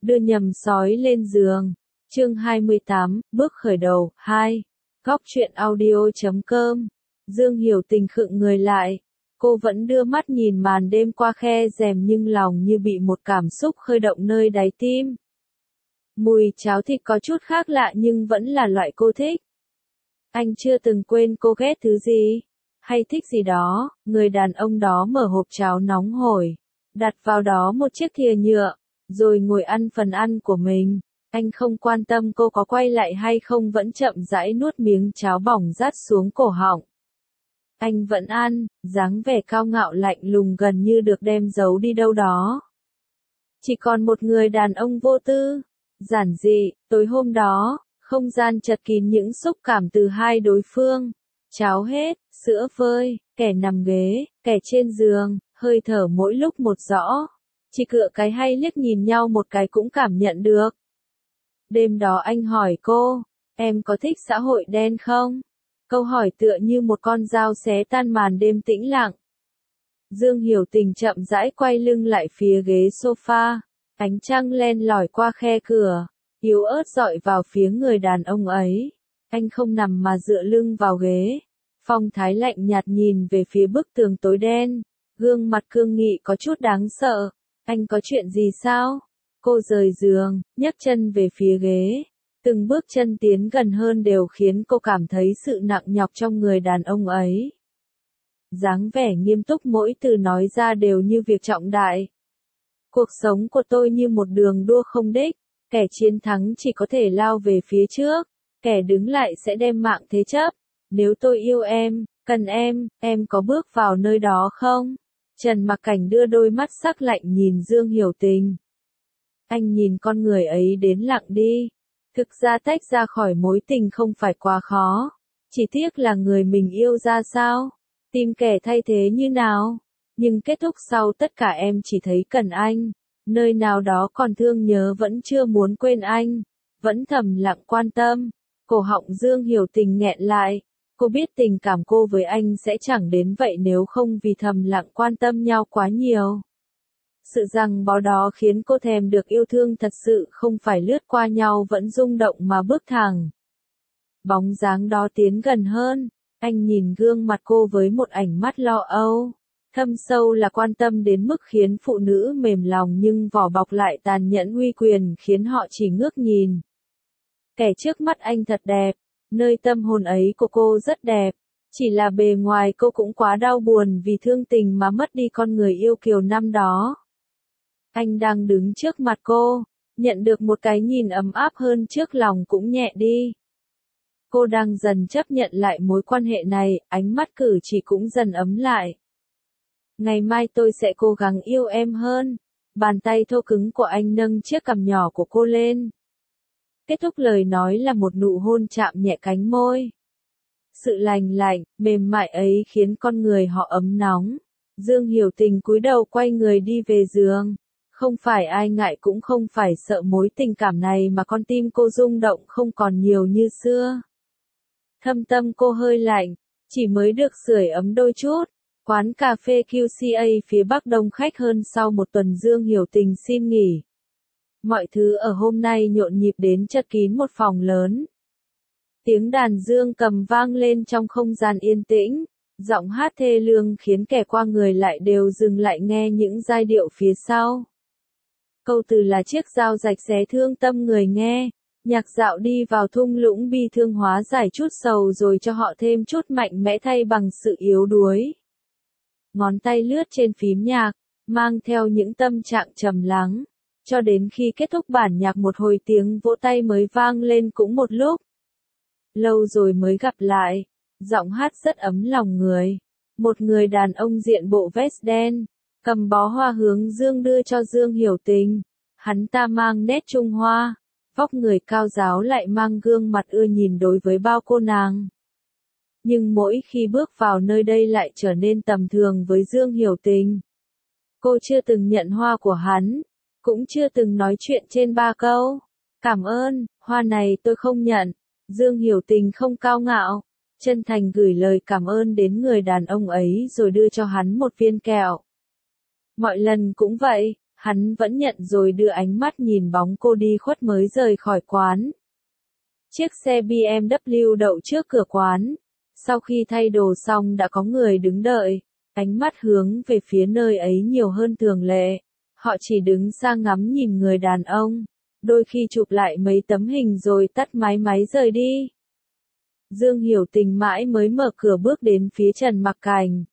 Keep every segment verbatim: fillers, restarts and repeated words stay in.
đưa nhầm sói lên giường. Chương hai mươi tám, bước khởi đầu, hai. Góc truyện audio chấm com. Dương Hiểu Tình khựng người lại. Cô vẫn đưa mắt nhìn màn đêm qua khe rèm nhưng lòng như bị một cảm xúc khơi động nơi đáy tim. Mùi cháo thịt có chút khác lạ nhưng vẫn là loại cô thích. Anh chưa từng quên cô ghét thứ gì, hay thích gì đó. Người đàn ông đó mở hộp cháo nóng hổi, đặt vào đó một chiếc thìa nhựa, rồi ngồi ăn phần ăn của mình. Anh không quan tâm cô có quay lại hay không, vẫn chậm rãi nuốt miếng cháo bỏng rát xuống cổ họng. Anh vẫn ăn, dáng vẻ cao ngạo lạnh lùng gần như được đem giấu đi đâu đó. Chỉ còn một người đàn ông vô tư, giản dị. Tối hôm đó, không gian chật kín những xúc cảm từ hai đối phương. Cháo hết, sữa vơi, kẻ nằm ghế, kẻ trên giường, hơi thở mỗi lúc một rõ. Chỉ cựa cái hay liếc nhìn nhau một cái cũng cảm nhận được. Đêm đó anh hỏi cô, em có thích xã hội đen không? Câu hỏi tựa như một con dao xé tan màn đêm tĩnh lặng. Dương Hiểu Tình chậm rãi quay lưng lại phía ghế sofa, ánh trăng len lỏi qua khe cửa, yếu ớt dọi vào phía người đàn ông ấy. Anh không nằm mà dựa lưng vào ghế, phong thái lạnh nhạt nhìn về phía bức tường tối đen, gương mặt cương nghị có chút đáng sợ. Anh có chuyện gì sao? Cô rời giường, nhấc chân về phía ghế. Từng bước chân tiến gần hơn đều khiến cô cảm thấy sự nặng nhọc trong người đàn ông ấy. Dáng vẻ nghiêm túc mỗi từ nói ra đều như việc trọng đại. Cuộc sống của tôi như một đường đua không đích, kẻ chiến thắng chỉ có thể lao về phía trước, kẻ đứng lại sẽ đem mạng thế chấp. Nếu tôi yêu em, cần em, em có bước vào nơi đó không? Trần Mặc Cảnh đưa đôi mắt sắc lạnh nhìn Dương Hiểu Tình. Anh nhìn con người ấy đến lặng đi. Thực ra tách ra khỏi mối tình không phải quá khó. Chỉ tiếc là người mình yêu ra sao? Tìm kẻ thay thế như nào? Nhưng kết thúc sau tất cả em chỉ thấy cần anh. Nơi nào đó còn thương nhớ vẫn chưa muốn quên anh. Vẫn thầm lặng quan tâm. Cổ họng Dương Hiểu Tình nghẹn lại. Cô biết tình cảm cô với anh sẽ chẳng đến vậy nếu không vì thầm lặng quan tâm nhau quá nhiều. Sự rằng bó đó khiến cô thèm được yêu thương thật sự, không phải lướt qua nhau vẫn rung động mà bước thẳng. Bóng dáng đó tiến gần hơn, anh nhìn gương mặt cô với một ánh mắt lo âu. Thâm sâu là quan tâm đến mức khiến phụ nữ mềm lòng nhưng vỏ bọc lại tàn nhẫn uy quyền khiến họ chỉ ngước nhìn. Kẻ trước mắt anh thật đẹp, nơi tâm hồn ấy của cô rất đẹp. Chỉ là bề ngoài cô cũng quá đau buồn vì thương tình mà mất đi con người yêu kiều năm đó. Anh đang đứng trước mặt cô, nhận được một cái nhìn ấm áp hơn trước lòng cũng nhẹ đi. Cô đang dần chấp nhận lại mối quan hệ này, ánh mắt cử chỉ cũng dần ấm lại. Ngày mai tôi sẽ cố gắng yêu em hơn. Bàn tay thô cứng của anh nâng chiếc cằm nhỏ của cô lên. Kết thúc lời nói là một nụ hôn chạm nhẹ cánh môi. Sự lành lạnh, mềm mại ấy khiến con người họ ấm nóng. Dương Hiểu Tình cúi đầu quay người đi về giường. Không phải ai ngại cũng không phải sợ mối tình cảm này mà con tim cô rung động không còn nhiều như xưa. Thâm tâm cô hơi lạnh, chỉ mới được sưởi ấm đôi chút. Quán cà phê quy ca phía Bắc đông khách hơn sau một tuần Dương Hiểu Tình xin nghỉ. Mọi thứ ở hôm nay nhộn nhịp đến chật kín một phòng lớn. Tiếng đàn dương cầm vang lên trong không gian yên tĩnh. Giọng hát thê lương khiến kẻ qua người lại đều dừng lại nghe những giai điệu phía sau. Câu từ là chiếc dao rạch xé thương tâm người nghe. Nhạc dạo đi vào thung lũng bi thương hóa giải chút sầu rồi cho họ thêm chút mạnh mẽ thay bằng sự yếu đuối. Ngón tay lướt trên phím nhạc, mang theo những tâm trạng trầm lắng. Cho đến khi kết thúc bản nhạc một hồi tiếng vỗ tay mới vang lên cũng một lúc. Lâu rồi mới gặp lại. Giọng hát rất ấm lòng người. Một người đàn ông diện bộ vest đen, cầm bó hoa hướng dương đưa cho Dương Hiểu Tình. Hắn ta mang nét Trung Hoa, vóc người cao ráo lại mang gương mặt ưa nhìn đối với bao cô nàng. Nhưng mỗi khi bước vào nơi đây lại trở nên tầm thường với Dương Hiểu Tình. Cô chưa từng nhận hoa của hắn, cũng chưa từng nói chuyện trên ba câu. Cảm ơn, hoa này tôi không nhận. Dương Hiểu Tình không cao ngạo, chân thành gửi lời cảm ơn đến người đàn ông ấy rồi đưa cho hắn một viên kẹo. Mọi lần cũng vậy, Hắn vẫn nhận rồi đưa ánh mắt nhìn bóng cô đi khuất mới rời khỏi quán. Chiếc xe bê em vê đậu trước cửa quán. Sau khi thay đồ xong đã có người đứng đợi, ánh mắt hướng về phía nơi ấy nhiều hơn thường lệ. Họ chỉ đứng xa ngắm nhìn người đàn ông, đôi khi chụp lại mấy tấm hình rồi tắt máy máy rời đi. Dương Hiểu Tình mãi mới mở cửa bước đến phía Trần Mặc Cảnh.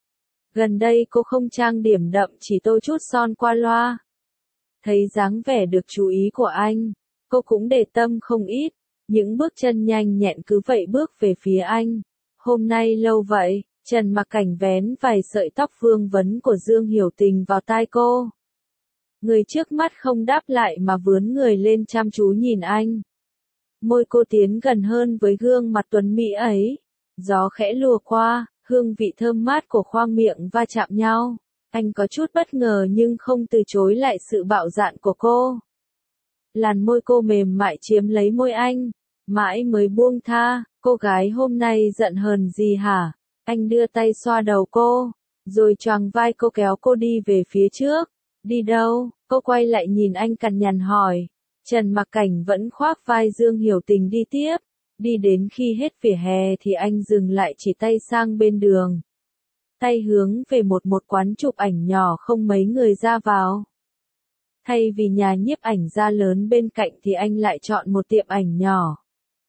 Gần đây cô không trang điểm đậm, chỉ tô chút son qua loa. Thấy dáng vẻ được chú ý của anh, cô cũng để tâm không ít, những bước chân nhanh nhẹn cứ vậy bước về phía anh. Hôm nay lâu vậy, Trần Mặc Cảnh vén vài sợi tóc vương vấn của Dương Hiểu Tình vào tai cô. Người trước mắt không đáp lại mà vướn người lên chăm chú nhìn anh. Môi cô tiến gần hơn với gương mặt tuấn mỹ ấy. Gió khẽ lùa qua, hương vị thơm mát của khoang miệng va chạm nhau. Anh có chút bất ngờ nhưng không từ chối lại sự bạo dạn của cô. Làn môi cô mềm mại chiếm lấy môi anh, mãi mới buông tha. Cô gái hôm nay giận hờn gì hả? Anh đưa tay xoa đầu cô, rồi choàng vai cô kéo cô đi về phía trước. Đi đâu? Cô quay lại nhìn anh cằn nhằn hỏi. Trần Mặc Cảnh vẫn khoác vai Dương Hiểu Tình đi tiếp. Đi đến khi hết vỉa hè thì anh dừng lại, chỉ tay sang bên đường. Tay hướng về một một quán chụp ảnh nhỏ không mấy người ra vào. Thay vì nhà nhiếp ảnh gia lớn bên cạnh thì anh lại chọn một tiệm ảnh nhỏ.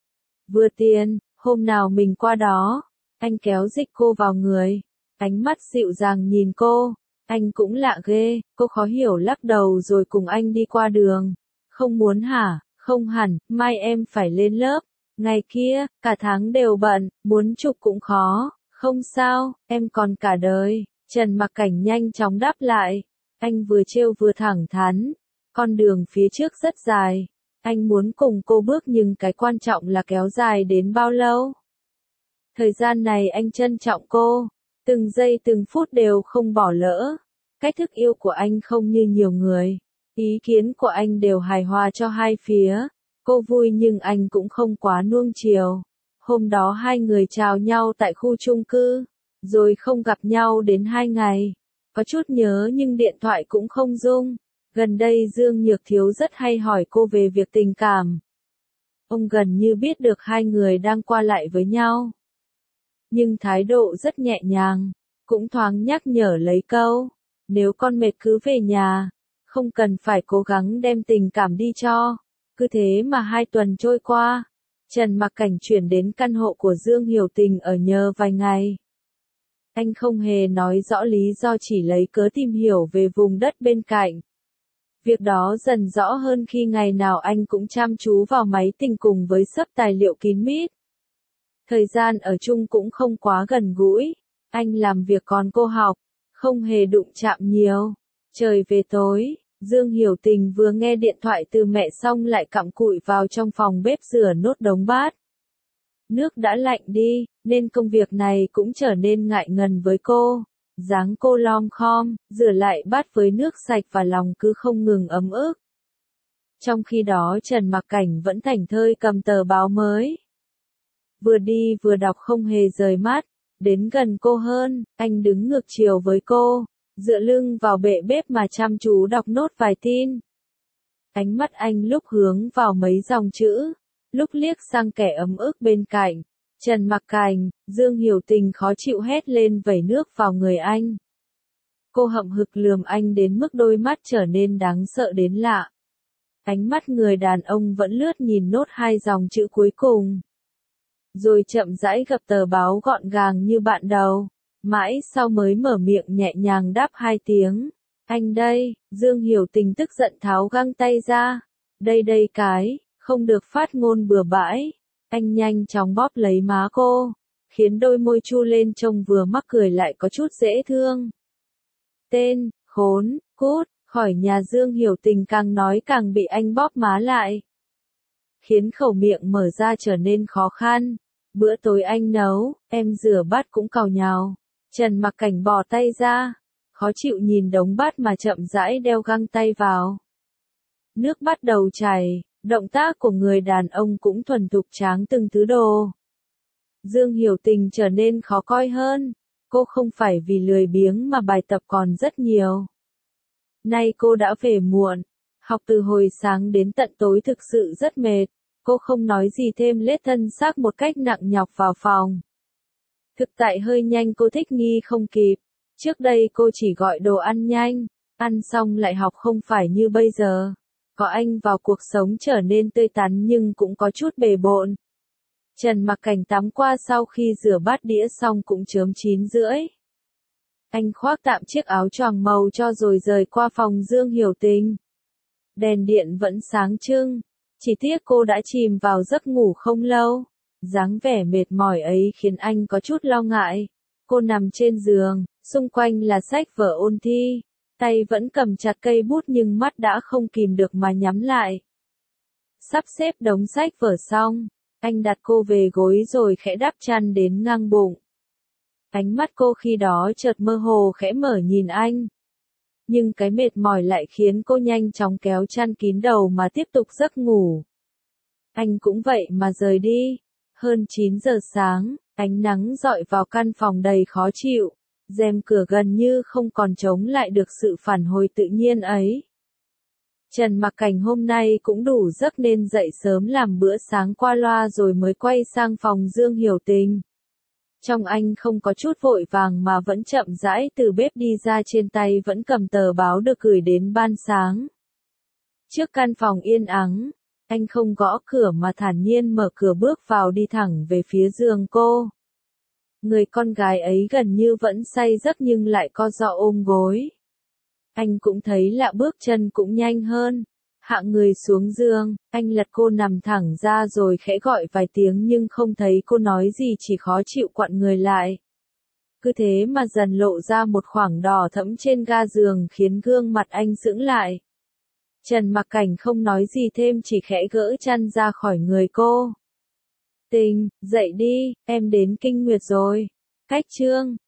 Vừa tiền, hôm nào mình qua đó. Anh kéo dịch cô vào người. Ánh mắt dịu dàng nhìn cô. Anh cũng lạ ghê, cô khó hiểu lắc đầu rồi cùng anh đi qua đường. Không muốn hả? Không hẳn, mai em phải lên lớp. Ngày kia, cả tháng đều bận, muốn chụp cũng khó. Không sao, em còn cả đời. Trần Mặc Cảnh nhanh chóng đáp lại. Anh vừa trêu vừa thẳng thắn. Con đường phía trước rất dài. Anh muốn cùng cô bước nhưng cái quan trọng là kéo dài đến bao lâu. Thời gian này anh trân trọng cô. Từng giây từng phút đều không bỏ lỡ. Cách thức yêu của anh không như nhiều người. Ý kiến của anh đều hài hòa cho hai phía. Cô vui nhưng anh cũng không quá nuông chiều. Hôm đó hai người chào nhau tại khu chung cư, rồi không gặp nhau đến hai ngày. Có chút nhớ nhưng điện thoại cũng không rung. Gần đây Dương Nhược Thiếu rất hay hỏi cô về việc tình cảm. Ông gần như biết được hai người đang qua lại với nhau. Nhưng thái độ rất nhẹ nhàng, cũng thoáng nhắc nhở lấy câu. Nếu con mệt cứ về nhà, không cần phải cố gắng đem tình cảm đi cho. Cứ thế mà hai tuần trôi qua, Trần Mặc Cảnh chuyển đến căn hộ của Dương Hiểu Tình ở nhờ vài ngày. Anh không hề nói rõ lý do, chỉ lấy cớ tìm hiểu về vùng đất bên cạnh. Việc đó dần rõ hơn khi ngày nào anh cũng chăm chú vào máy tính cùng với xấp tài liệu kín mít. Thời gian ở chung cũng không quá gần gũi. Anh làm việc còn cô học, không hề đụng chạm nhiều. Trời về tối, Dương Hiểu Tình vừa nghe điện thoại từ mẹ xong lại cặm cụi vào trong phòng bếp rửa nốt đống bát. Nước đã lạnh đi, nên công việc này cũng trở nên ngại ngần với cô. Dáng cô lom khom, rửa lại bát với nước sạch và lòng cứ không ngừng ấm ức. Trong khi đó Trần Mặc Cảnh vẫn thảnh thơi cầm tờ báo mới. Vừa đi vừa đọc không hề rời mắt. Đến gần cô hơn, anh đứng ngược chiều với cô, dựa lưng vào bệ bếp mà chăm chú đọc nốt vài tin. Ánh mắt anh lúc hướng vào mấy dòng chữ, lúc liếc sang kẻ ấm ức bên cạnh. Trần Mặc Cảnh, Dương Hiểu Tình khó chịu hét lên vẩy nước vào người anh. Cô hậm hực lườm anh đến mức đôi mắt trở nên đáng sợ đến lạ. Ánh mắt người đàn ông vẫn lướt nhìn nốt hai dòng chữ cuối cùng. Rồi chậm rãi gập tờ báo gọn gàng như bạn đầu. Mãi sau mới mở miệng nhẹ nhàng đáp hai tiếng. Anh đây, Dương Hiểu Tình tức giận tháo găng tay ra. Đây đây cái, không được phát ngôn bừa bãi. Anh nhanh chóng bóp lấy má cô, khiến đôi môi chu lên trông vừa mắc cười lại có chút dễ thương. Tên, khốn, cút, khỏi nhà. Dương Hiểu Tình càng nói càng bị anh bóp má lại, khiến khẩu miệng mở ra trở nên khó khăn. Bữa tối anh nấu, em rửa bát cũng càu nhàu. Trần Mặc Cảnh bỏ tay ra, khó chịu nhìn đống bát mà chậm rãi đeo găng tay vào. Nước bắt đầu chảy, động tác của người đàn ông cũng thuần thục tráng từng thứ đồ. Dương Hiểu Tình trở nên khó coi hơn. Cô không phải vì lười biếng mà bài tập còn rất nhiều. Nay cô đã về muộn, học từ hồi sáng đến tận tối thực sự rất mệt, cô không nói gì thêm lết thân xác một cách nặng nhọc vào phòng. Thực tại hơi nhanh cô thích nghi không kịp, trước đây cô chỉ gọi đồ ăn nhanh, ăn xong lại học không phải như bây giờ. Có anh vào cuộc sống trở nên tươi tắn nhưng cũng có chút bề bộn. Trần Mặc Cảnh tắm qua sau khi rửa bát đĩa xong cũng chớm chín rưỡi. Anh khoác tạm chiếc áo choàng màu cho rồi rời qua phòng Dương Hiểu Tình. Đèn điện vẫn sáng trưng, chỉ tiếc cô đã chìm vào giấc ngủ không lâu. Dáng vẻ mệt mỏi ấy khiến anh có chút lo ngại. Cô nằm trên giường, xung quanh là sách vở ôn thi. Tay vẫn cầm chặt cây bút nhưng mắt đã không kìm được mà nhắm lại. Sắp xếp đống sách vở xong, anh đặt cô về gối rồi khẽ đắp chăn đến ngang bụng. Ánh mắt cô khi đó chợt mơ hồ khẽ mở nhìn anh. Nhưng cái mệt mỏi lại khiến cô nhanh chóng kéo chăn kín đầu mà tiếp tục giấc ngủ. Anh cũng vậy mà rời đi. Hơn chín giờ sáng, ánh nắng rọi vào căn phòng đầy khó chịu. Rèm cửa gần như không còn chống lại được sự phản hồi tự nhiên ấy. Trần Mặc Cảnh hôm nay cũng đủ giấc nên dậy sớm làm bữa sáng qua loa rồi mới quay sang phòng Dương Hiểu Tình. Trong anh không có chút vội vàng mà vẫn chậm rãi từ bếp đi ra, trên tay vẫn cầm tờ báo được gửi đến ban sáng. Trước căn phòng yên ắng, anh không gõ cửa mà thản nhiên mở cửa bước vào, đi thẳng về phía giường cô. Người con gái ấy gần như vẫn say giấc nhưng lại co ro ôm gối. Anh cũng thấy lạ, bước chân cũng nhanh hơn. Hạ người xuống giường, anh lật cô nằm thẳng ra rồi khẽ gọi vài tiếng nhưng không thấy cô nói gì, chỉ khó chịu quặn người lại. Cứ thế mà dần lộ ra một khoảng đỏ thẫm trên ga giường khiến gương mặt anh sững lại. Trần Mặc Cảnh không nói gì thêm, chỉ khẽ gỡ chăn ra khỏi người cô. Tình, dậy đi, em đến kinh nguyệt rồi. Cách chương